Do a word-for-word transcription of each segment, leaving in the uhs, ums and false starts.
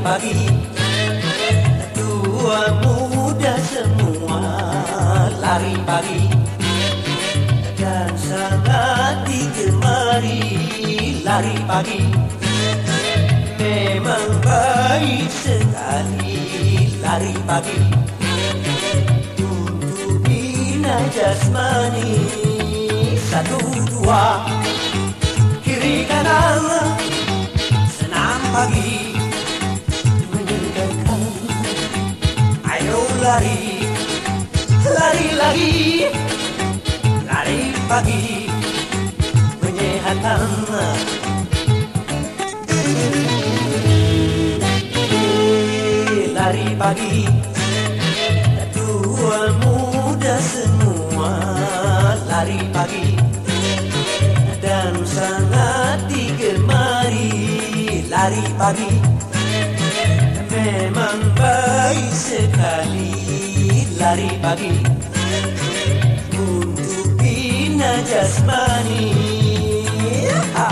pagi. Tua muda semua lari pagi, dan sangat digemari lari pagi. Memang baik sekali lari pagi untuk bina jasmani. Satu dua kiri kanan senam pagi menyegarkan. Ayo lari, lari lagi, lari pagi menyehatkan. Lari pagi, tua muda semua lari pagi, dan sangat digemari lari pagi. Memang baik sekali lari pagi untuk bina jasmani. Ha!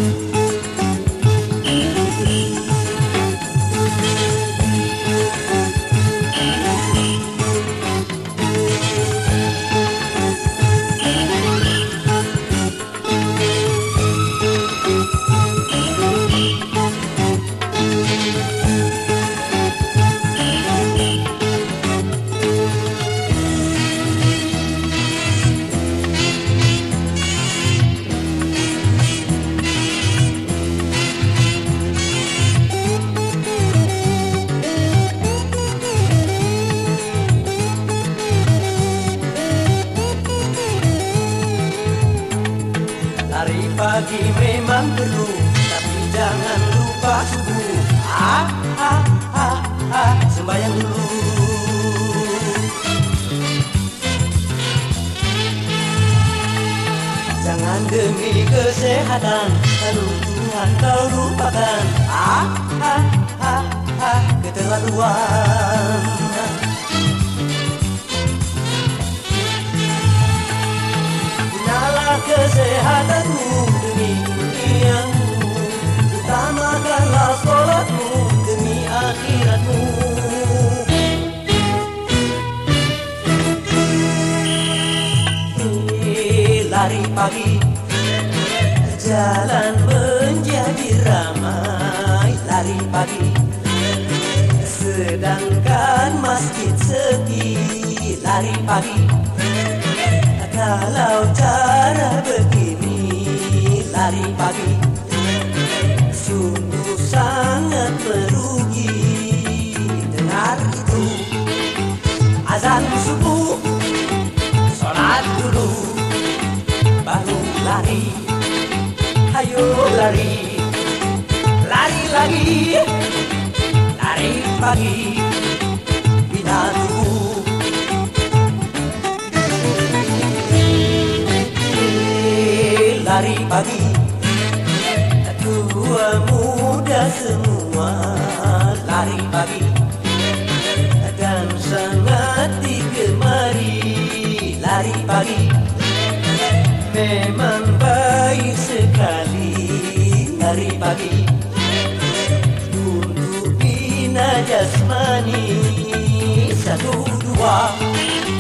Lari pagi memang perlu, tapi jangan lupa subuh. Ah, ah, ah, ah, sembahyang dulu. Jangan demi kesehatan lalu Tuhan kau lupakan. Ah, ah, ah, ah, keterlaluan. Gunalah kesehatanmu demi duniamu, utamakanlah sholatmu demi akhiratmu. Eh, lari pagi, jalan menjadi ramai lari pagi, sedangkan masjid sepi lari pagi. Kalau cara begini lari pagi sungguh sangat merugi. Dengar itu azan subuh, sholat dulu baru lari. Ayo lari, lari lagi, lari pagi bina tubuh. Lari pagi, tua muda semua lari pagi, dan sangat digemari lari pagi. Memang baik sekali lari pagi untuk bina jasmani. Satu dua